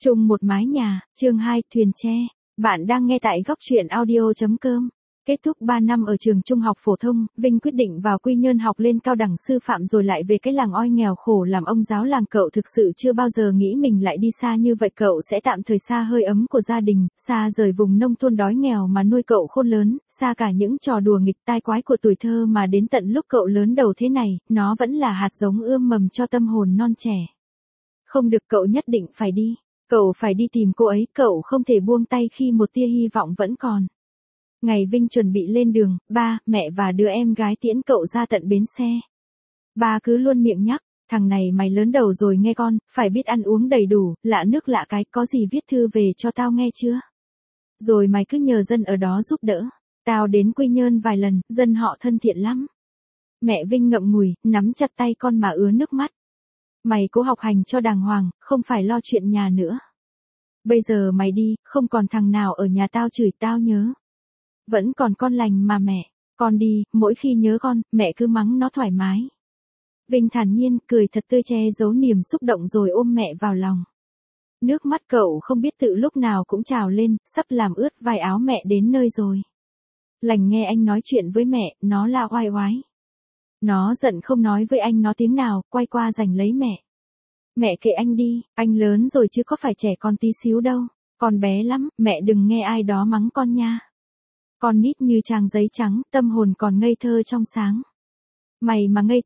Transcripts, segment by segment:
Chung một mái nhà, chương 2, thuyền tre. Bạn đang nghe tại góc truyện audio.com. Kết thúc 3 năm ở trường trung học phổ thông, Vinh quyết định vào Quy Nhơn học lên cao đẳng sư phạm rồi lại về cái làng oi nghèo khổ làm ông giáo làng. Cậu thực sự chưa bao giờ nghĩ mình lại đi xa như vậy. Cậu sẽ tạm thời xa hơi ấm của gia đình, xa rời vùng nông thôn đói nghèo mà nuôi cậu khôn lớn, xa cả những trò đùa nghịch tai quái của tuổi thơ mà đến tận lúc cậu lớn đầu thế này, nó vẫn là hạt giống ươm mầm cho tâm hồn non trẻ. Không được, cậu nhất định phải đi. Cậu phải đi tìm cô ấy, cậu không thể buông tay khi một tia hy vọng vẫn còn. Ngày Vinh chuẩn bị lên đường, ba, mẹ và đứa em gái tiễn cậu ra tận bến xe. Ba cứ luôn miệng nhắc, thằng này mày lớn đầu rồi nghe con, phải biết ăn uống đầy đủ, lạ nước lạ cái, có gì viết thư về cho tao nghe chưa? Rồi mày cứ nhờ dân ở đó giúp đỡ. Tao đến Quy Nhơn vài lần, dân họ thân thiện lắm. Mẹ Vinh ngậm ngùi, nắm chặt tay con mà ứa nước mắt. Mày cố học hành cho đàng hoàng, không phải lo chuyện nhà nữa. Bây giờ mày đi, không còn thằng nào ở nhà tao chửi tao nhớ. Vẫn còn con lành mà mẹ, con đi, mỗi khi nhớ con, mẹ cứ mắng nó thoải mái. Vinh thản nhiên, cười thật tươi che giấu niềm xúc động rồi ôm mẹ vào lòng. Nước mắt cậu không biết tự lúc nào cũng trào lên, sắp làm ướt vai áo mẹ đến nơi rồi. Lành nghe anh nói chuyện với mẹ, nó la oai oái. Nó giận không nói với anh nó tiếng nào, quay qua giành lấy mẹ. Mẹ kệ anh đi, anh lớn rồi chứ có phải trẻ con tí xíu đâu, con bé lắm, mẹ đừng nghe ai đó mắng con nha. Con nít như trang giấy trắng, tâm hồn còn ngây thơ trong sáng. Mày mà ngây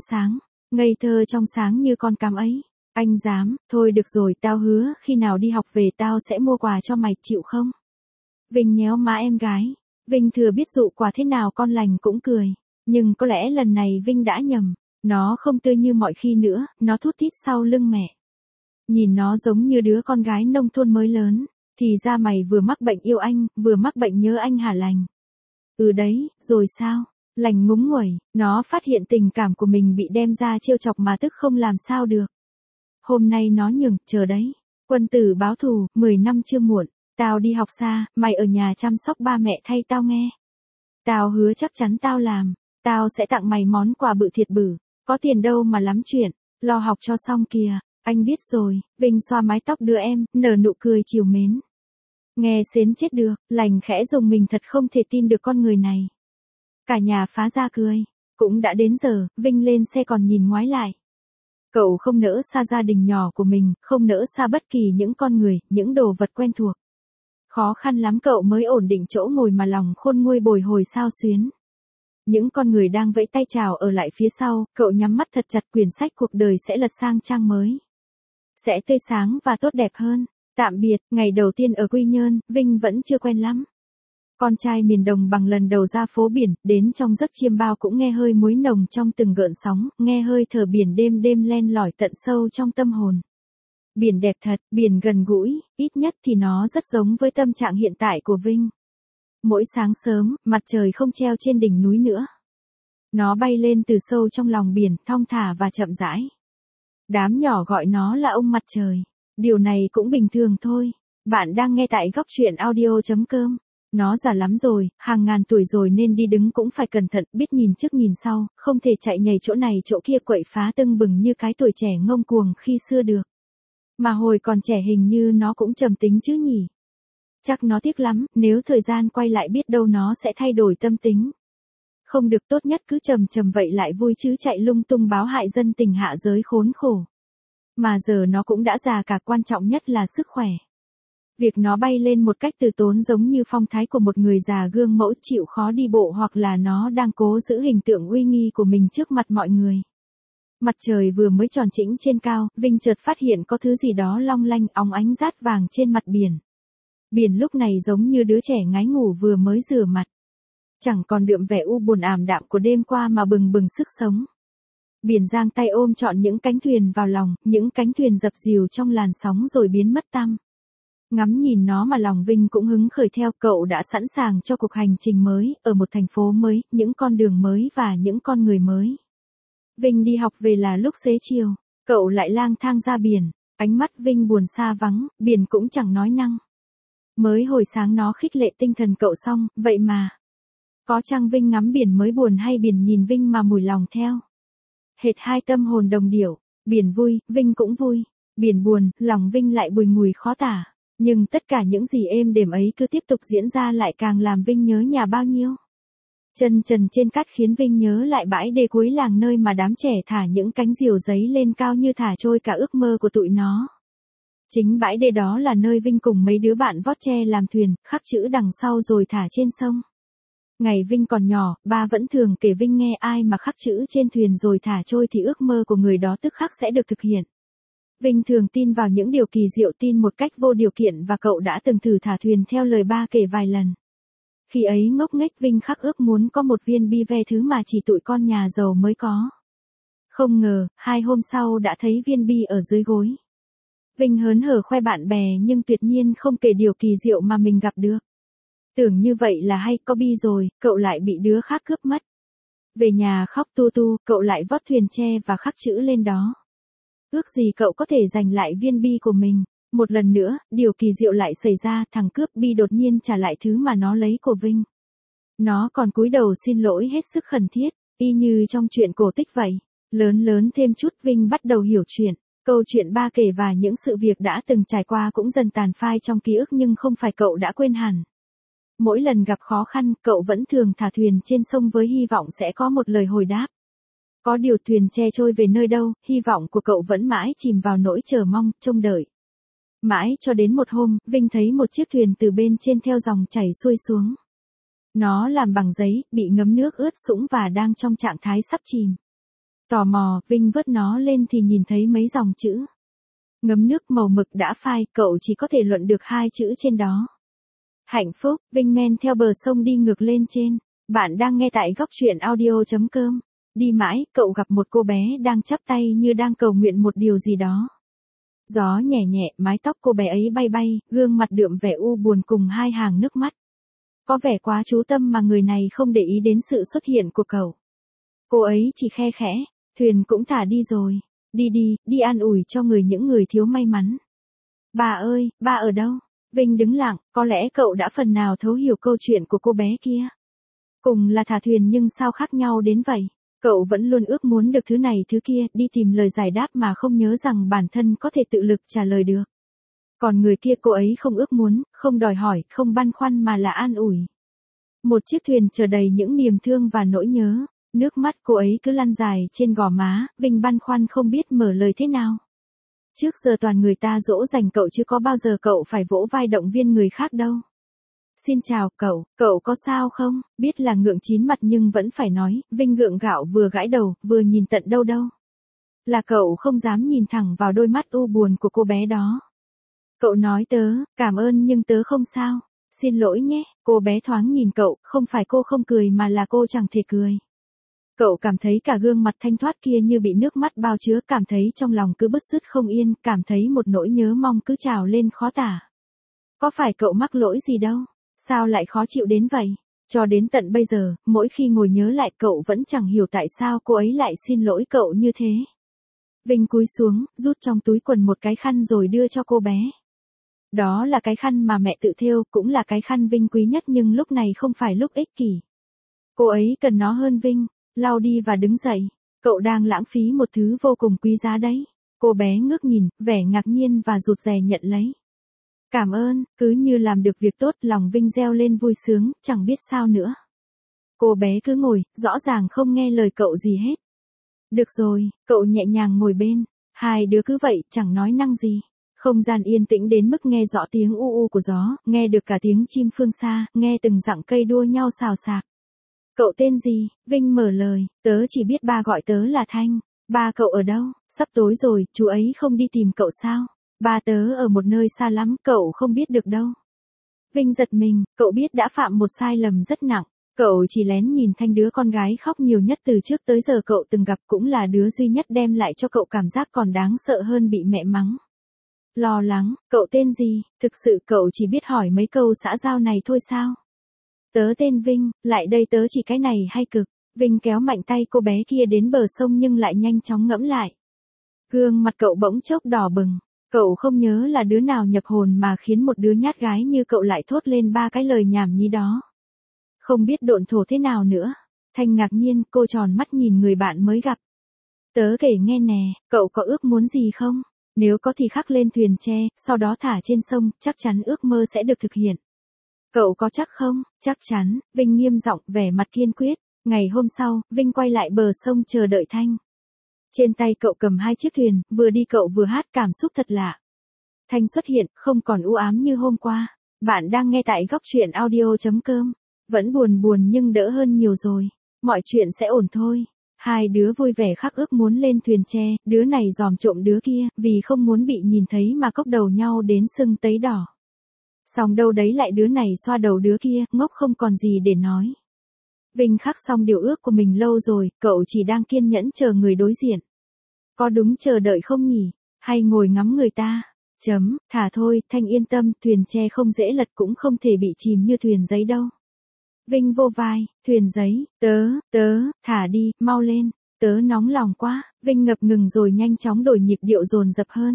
thơ trong sáng như con cám ấy, anh dám, thôi được rồi, tao hứa, khi nào đi học về tao sẽ mua quà cho mày, chịu không? Vinh nhéo má em gái, Vinh thừa biết dụ quà thế nào con lành cũng cười. Nhưng có lẽ lần này Vinh đã nhầm, nó không tươi như mọi khi nữa, nó thút thít sau lưng mẹ. Nhìn nó giống như đứa con gái nông thôn mới lớn, thì ra mày vừa mắc bệnh yêu anh, vừa mắc bệnh nhớ anh hả Lành? Ừ đấy, rồi sao? Lành ngúng nguẩy, nó phát hiện tình cảm của mình bị đem ra trêu chọc mà tức không làm sao được. Hôm nay nó nhường, chờ đấy. Quân tử báo thù, 10 năm chưa muộn, tao đi học xa, mày ở nhà chăm sóc ba mẹ thay tao nghe. Tao hứa chắc chắn tao làm. Tao sẽ tặng mày món quà bự thiệt bự, có tiền đâu mà lắm chuyện, lo học cho xong kìa, anh biết rồi. Vinh xoa mái tóc đứa em, nở nụ cười trìu mến. Nghe xến chết được, Lành khẽ dùng mình thật không thể tin được con người này. Cả nhà phá ra cười, cũng đã đến giờ, Vinh lên xe còn nhìn ngoái lại. Cậu không nỡ xa gia đình nhỏ của mình, không nỡ xa bất kỳ những con người, những đồ vật quen thuộc. Khó khăn lắm cậu mới ổn định chỗ ngồi mà lòng khôn nguôi bồi hồi xao xuyến. Những con người đang vẫy tay chào ở lại phía sau, cậu nhắm mắt thật chặt, quyển sách cuộc đời sẽ lật sang trang mới. Sẽ tươi sáng và tốt đẹp hơn. Tạm biệt, ngày đầu tiên ở Quy Nhơn, Vinh vẫn chưa quen lắm. Con trai miền đồng bằng lần đầu ra phố biển, đến trong giấc chiêm bao cũng nghe hơi muối nồng trong từng gợn sóng, nghe hơi thở biển đêm đêm len lỏi tận sâu trong tâm hồn. Biển đẹp thật, biển gần gũi, ít nhất thì nó rất giống với tâm trạng hiện tại của Vinh. Mỗi sáng sớm, mặt trời không treo trên đỉnh núi nữa. Nó bay lên từ sâu trong lòng biển, thong thả và chậm rãi. Đám nhỏ gọi nó là ông mặt trời. Điều này cũng bình thường thôi. Bạn đang nghe tại góc truyện audio.com. Nó già lắm rồi, hàng ngàn tuổi rồi nên đi đứng cũng phải cẩn thận, biết nhìn trước nhìn sau, không thể chạy nhảy chỗ này chỗ kia quậy phá tưng bừng như cái tuổi trẻ ngông cuồng khi xưa được. Mà hồi còn trẻ hình như nó cũng trầm tính chứ nhỉ? Chắc nó tiếc lắm, nếu thời gian quay lại biết đâu nó sẽ thay đổi tâm tính. Không được, tốt nhất cứ trầm vậy lại vui chứ chạy lung tung báo hại dân tình hạ giới khốn khổ. Mà giờ nó cũng đã già cả, quan trọng nhất là sức khỏe. Việc nó bay lên một cách từ tốn giống như phong thái của một người già gương mẫu chịu khó đi bộ, hoặc là nó đang cố giữ hình tượng uy nghi của mình trước mặt mọi người. Mặt trời vừa mới tròn chỉnh trên cao, Vinh chợt phát hiện có thứ gì đó long lanh óng ánh rát vàng trên mặt biển. Biển lúc này giống như đứa trẻ ngái ngủ vừa mới rửa mặt. Chẳng còn đượm vẻ u buồn ảm đạm của đêm qua mà bừng bừng sức sống. Biển giang tay ôm trọn những cánh thuyền vào lòng, những cánh thuyền dập dìu trong làn sóng rồi biến mất tăm. Ngắm nhìn nó mà lòng Vinh cũng hứng khởi theo, cậu đã sẵn sàng cho cuộc hành trình mới, ở một thành phố mới, những con đường mới và những con người mới. Vinh đi học về là lúc xế chiều, cậu lại lang thang ra biển, ánh mắt Vinh buồn xa vắng, biển cũng chẳng nói năng. Mới hồi sáng nó khích lệ tinh thần cậu xong, vậy mà. Có chăng Vinh ngắm biển mới buồn hay biển nhìn Vinh mà mùi lòng theo? Hệt hai tâm hồn đồng điệu, biển vui, Vinh cũng vui. Biển buồn, lòng Vinh lại bùi ngùi khó tả. Nhưng tất cả những gì êm đềm ấy cứ tiếp tục diễn ra lại càng làm Vinh nhớ nhà bao nhiêu. Chân trần trên cát khiến Vinh nhớ lại bãi đê cuối làng nơi mà đám trẻ thả những cánh diều giấy lên cao như thả trôi cả ước mơ của tụi nó. Chính bãi đê đó là nơi Vinh cùng mấy đứa bạn vót tre làm thuyền, khắc chữ đằng sau rồi thả trên sông. Ngày Vinh còn nhỏ, ba vẫn thường kể Vinh nghe ai mà khắc chữ trên thuyền rồi thả trôi thì ước mơ của người đó tức khắc sẽ được thực hiện. Vinh thường tin vào những điều kỳ diệu, tin một cách vô điều kiện và cậu đã từng thử thả thuyền theo lời ba kể vài lần. Khi ấy ngốc nghếch Vinh khắc ước muốn có một viên bi ve, thứ mà chỉ tụi con nhà giàu mới có. Không ngờ, 2 hôm sau đã thấy viên bi ở dưới gối. Vinh hớn hở khoe bạn bè nhưng tuyệt nhiên không kể điều kỳ diệu mà mình gặp được. Tưởng như vậy là hay, có bi rồi, cậu lại bị đứa khác cướp mất. Về nhà khóc tu tu, cậu lại vót thuyền tre và khắc chữ lên đó. Ước gì cậu có thể giành lại viên bi của mình. Một lần nữa, điều kỳ diệu lại xảy ra, thằng cướp bi đột nhiên trả lại thứ mà nó lấy của Vinh. Nó còn cúi đầu xin lỗi hết sức khẩn thiết, y như trong chuyện cổ tích vậy. Lớn thêm chút Vinh bắt đầu hiểu chuyện. Câu chuyện ba kể và những sự việc đã từng trải qua cũng dần tàn phai trong ký ức, nhưng không phải cậu đã quên hẳn. Mỗi lần gặp khó khăn, cậu vẫn thường thả thuyền trên sông với hy vọng sẽ có một lời hồi đáp. Có điều thuyền tre trôi về nơi đâu, hy vọng của cậu vẫn mãi chìm vào nỗi chờ mong, trông đợi. Mãi cho đến một hôm, Vinh thấy một chiếc thuyền từ bên trên theo dòng chảy xuôi xuống. Nó làm bằng giấy, bị ngấm nước ướt sũng và đang trong trạng thái sắp chìm. Tò mò, Vinh vớt nó lên thì nhìn thấy mấy dòng chữ. Ngấm nước màu mực đã phai, cậu chỉ có thể luận được 2 chữ trên đó. Hạnh phúc. Vinh men theo bờ sông đi ngược lên trên. Bạn đang nghe tại góc truyện audio.com. Đi mãi, cậu gặp một cô bé đang chắp tay như đang cầu nguyện một điều gì đó. Gió nhẹ nhẹ, mái tóc cô bé ấy bay bay, gương mặt đượm vẻ u buồn cùng 2 hàng nước mắt. Có vẻ quá chú tâm mà người này không để ý đến sự xuất hiện của cậu. Cô ấy chỉ khe khẽ, thuyền cũng thả đi rồi. Đi an ủi cho những người thiếu may mắn. Bà ơi, ba ở đâu? Vinh đứng lặng, có lẽ cậu đã phần nào thấu hiểu câu chuyện của cô bé kia. Cùng là thả thuyền nhưng sao khác nhau đến vậy? Cậu vẫn luôn ước muốn được thứ này thứ kia, đi tìm lời giải đáp mà không nhớ rằng bản thân có thể tự lực trả lời được. Còn người kia, cô ấy không ước muốn, không đòi hỏi, không băn khoăn mà là an ủi. Một chiếc thuyền chở đầy những niềm thương và nỗi nhớ, nước mắt cô ấy cứ lăn dài trên gò má, Vinh băn khoăn không biết mở lời thế nào. Trước giờ toàn người ta dỗ dành cậu chứ có bao giờ cậu phải vỗ vai động viên người khác đâu. Xin chào cậu có sao không? Biết là ngượng chín mặt nhưng vẫn phải nói, Vinh gượng gạo vừa gãi đầu, vừa nhìn tận đâu. Là cậu không dám nhìn thẳng vào đôi mắt u buồn của cô bé đó. Cậu nói cảm ơn nhưng tớ không sao. Xin lỗi nhé, cô bé thoáng nhìn cậu, không phải cô không cười mà là cô chẳng thể cười. Cậu cảm thấy cả gương mặt thanh thoát kia như bị nước mắt bao chứa, cảm thấy trong lòng cứ bứt rứt không yên, cảm thấy một nỗi nhớ mong cứ trào lên khó tả. Có phải cậu mắc lỗi gì đâu? Sao lại khó chịu đến vậy? Cho đến tận bây giờ, mỗi khi ngồi nhớ lại cậu vẫn chẳng hiểu tại sao cô ấy lại xin lỗi cậu như thế. Vinh cúi xuống, rút trong túi quần một cái khăn rồi đưa cho cô bé. Đó là cái khăn mà mẹ tự thêu, cũng là cái khăn Vinh quý nhất nhưng lúc này không phải lúc ích kỷ. Cô ấy cần nó hơn Vinh. Lau đi và đứng dậy. Cậu đang lãng phí một thứ vô cùng quý giá đấy. Cô bé ngước nhìn, vẻ ngạc nhiên và rụt rè nhận lấy. Cảm ơn, cứ như làm được việc tốt, lòng Vinh reo lên vui sướng, chẳng biết sao nữa. Cô bé cứ ngồi, rõ ràng không nghe lời cậu gì hết. Được rồi, cậu nhẹ nhàng ngồi bên. Hai đứa cứ vậy, chẳng nói năng gì. Không gian yên tĩnh đến mức nghe rõ tiếng u u của gió, nghe được cả tiếng chim phương xa, nghe từng dặng cây đua nhau xào xạc. Cậu tên gì? Vinh mở lời, tớ chỉ biết ba gọi tớ là Thanh. Ba cậu ở đâu? Sắp tối rồi, chú ấy không đi tìm cậu sao? Ba tớ ở một nơi xa lắm, cậu không biết được đâu. Vinh giật mình, cậu biết đã phạm một sai lầm rất nặng. Cậu chỉ lén nhìn Thanh, đứa con gái khóc nhiều nhất từ trước tới giờ cậu từng gặp, cũng là đứa duy nhất đem lại cho cậu cảm giác còn đáng sợ hơn bị mẹ mắng. Lo lắng, cậu tên gì? Thực sự cậu chỉ biết hỏi mấy câu xã giao này thôi sao? Tớ tên Vinh, lại đây tớ chỉ cái này hay cực. Vinh kéo mạnh tay cô bé kia đến bờ sông nhưng lại nhanh chóng ngẫm lại. Gương mặt cậu bỗng chốc đỏ bừng. Cậu không nhớ là đứa nào nhập hồn mà khiến một đứa nhát gái như cậu lại thốt lên 3 cái lời nhảm nhí đó. Không biết độn thổ thế nào nữa. Thanh ngạc nhiên, cô tròn mắt nhìn người bạn mới gặp. Tớ kể nghe nè, cậu có ước muốn gì không? Nếu có thì khắc lên thuyền tre, sau đó thả trên sông, chắc chắn ước mơ sẽ được thực hiện. Cậu có chắc không? Chắc chắn, Vinh nghiêm giọng, vẻ mặt kiên quyết. Ngày hôm sau, Vinh quay lại bờ sông chờ đợi Thanh. Trên tay cậu cầm 2 chiếc thuyền, vừa đi cậu vừa hát, cảm xúc thật lạ. Thanh xuất hiện, không còn u ám như hôm qua. Bạn đang nghe tại góc truyện audio.com. Vẫn buồn buồn nhưng đỡ hơn nhiều rồi. Mọi chuyện sẽ ổn thôi. Hai đứa vui vẻ khắc ước muốn lên thuyền tre, đứa này dòm trộm đứa kia, vì không muốn bị nhìn thấy mà cốc đầu nhau đến sưng tấy đỏ. Xong đâu đấy lại đứa này xoa đầu đứa kia, ngốc không còn gì để nói. Vinh khắc xong điều ước của mình lâu rồi, cậu chỉ đang kiên nhẫn chờ người đối diện. Có đúng chờ đợi không nhỉ? Hay ngồi ngắm người ta? Thả thôi, Thanh yên tâm, thuyền tre không dễ lật cũng không thể bị chìm như thuyền giấy đâu. Vinh vô vai, thuyền giấy, thả đi, mau lên, tớ nóng lòng quá, Vinh ngập ngừng rồi nhanh chóng đổi nhịp điệu dồn dập hơn.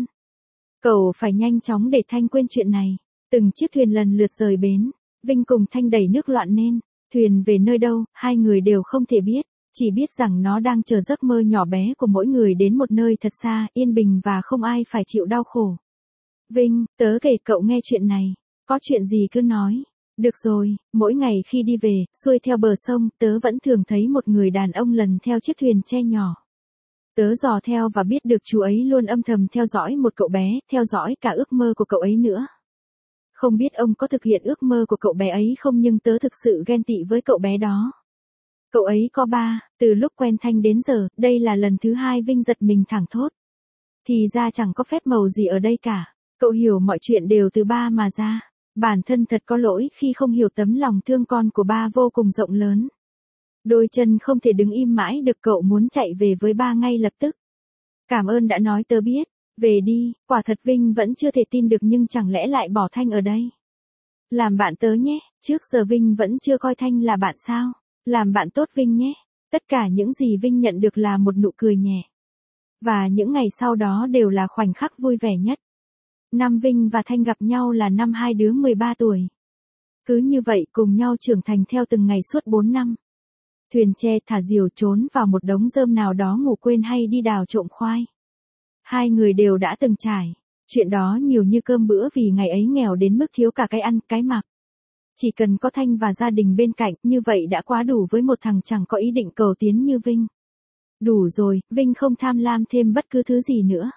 Cậu phải nhanh chóng để Thanh quên chuyện này. Từng chiếc thuyền lần lượt rời bến, Vinh cùng Thanh đẩy nước loạn nên, thuyền về nơi đâu, hai người đều không thể biết, chỉ biết rằng nó đang chờ giấc mơ nhỏ bé của mỗi người đến một nơi thật xa, yên bình và không ai phải chịu đau khổ. Vinh, tớ kể cậu nghe chuyện này, có chuyện gì cứ nói. Được rồi, mỗi ngày khi đi về, xuôi theo bờ sông, tớ vẫn thường thấy một người đàn ông lần theo chiếc thuyền tre nhỏ. Tớ dò theo và biết được chú ấy luôn âm thầm theo dõi một cậu bé, theo dõi cả ước mơ của cậu ấy nữa. Không biết ông có thực hiện ước mơ của cậu bé ấy không, nhưng tớ thực sự ghen tị với cậu bé đó. Cậu ấy có 3, từ lúc quen Thanh đến giờ, đây là lần thứ 2 Vinh giật mình thẳng thốt. Thì ra chẳng có phép màu gì ở đây cả. Cậu hiểu mọi chuyện đều từ ba mà ra. Bản thân thật có lỗi khi không hiểu tấm lòng thương con của ba vô cùng rộng lớn. Đôi chân không thể đứng im mãi được, cậu muốn chạy về với ba ngay lập tức. Cảm ơn đã nói tớ biết. Về đi, quả thật Vinh vẫn chưa thể tin được, nhưng chẳng lẽ lại bỏ Thanh ở đây. Làm bạn tớ nhé, trước giờ Vinh vẫn chưa coi Thanh là bạn sao. Làm bạn tốt Vinh nhé. Tất cả những gì Vinh nhận được là một nụ cười nhẹ. Và những ngày sau đó đều là khoảnh khắc vui vẻ nhất. Năm Vinh và Thanh gặp nhau là năm hai đứa 13 tuổi. Cứ như vậy cùng nhau trưởng thành theo từng ngày suốt 4 năm. Thuyền tre thả diều trốn vào một đống rơm nào đó ngủ quên hay đi đào trộm khoai. Hai người đều đã từng trải. Chuyện đó nhiều như cơm bữa vì ngày ấy nghèo đến mức thiếu cả cái ăn, cái mặc. Chỉ cần có Thanh và gia đình bên cạnh, như vậy đã quá đủ với một thằng chẳng có ý định cầu tiến như Vinh. Đủ rồi, Vinh không tham lam thêm bất cứ thứ gì nữa.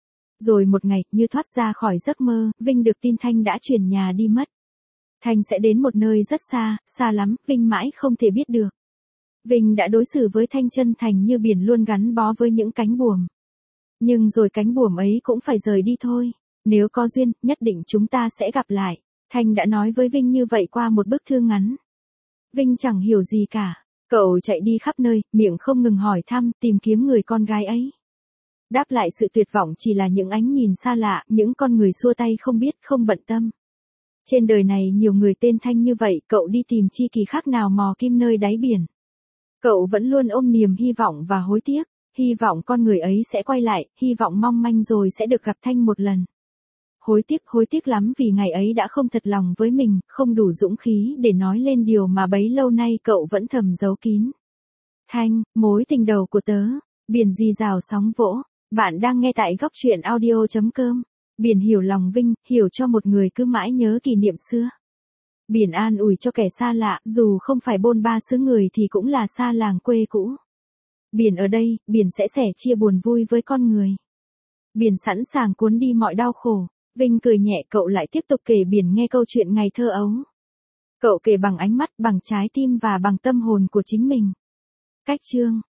Rồi một ngày, như thoát ra khỏi giấc mơ, Vinh được tin Thanh đã chuyển nhà đi mất. Thanh sẽ đến một nơi rất xa, xa lắm, Vinh mãi không thể biết được. Vinh đã đối xử với Thanh chân thành như biển luôn gắn bó với những cánh buồm. Nhưng rồi cánh buồm ấy cũng phải rời đi thôi. Nếu có duyên, nhất định chúng ta sẽ gặp lại. Thanh đã nói với Vinh như vậy qua một bức thư ngắn. Vinh chẳng hiểu gì cả. Cậu chạy đi khắp nơi, miệng không ngừng hỏi thăm, tìm kiếm người con gái ấy. Đáp lại sự tuyệt vọng chỉ là những ánh nhìn xa lạ, những con người xua tay không biết, không bận tâm. Trên đời này nhiều người tên Thanh như vậy, cậu đi tìm chi kỳ khác nào mò kim nơi đáy biển. Cậu vẫn luôn ôm niềm hy vọng và hối tiếc, hy vọng con người ấy sẽ quay lại, hy vọng mong manh rồi sẽ được gặp Thanh một lần. Hối tiếc lắm vì ngày ấy đã không thật lòng với mình, không đủ dũng khí để nói lên điều mà bấy lâu nay cậu vẫn thầm giấu kín. Thanh, mối tình đầu của tớ, biển rì rào sóng vỗ. Bạn đang nghe tại góc truyện audio.com. Biển hiểu lòng Vinh, hiểu cho một người cứ mãi nhớ kỷ niệm xưa. Biển an ủi cho kẻ xa lạ, dù không phải bôn ba xứ người thì cũng là xa làng quê cũ. Biển ở đây, biển sẽ sẻ chia buồn vui với con người. Biển sẵn sàng cuốn đi mọi đau khổ. Vinh cười nhẹ, cậu lại tiếp tục kể biển nghe câu chuyện ngày thơ ấu. Cậu kể bằng ánh mắt, bằng trái tim và bằng tâm hồn của chính mình. Cách chương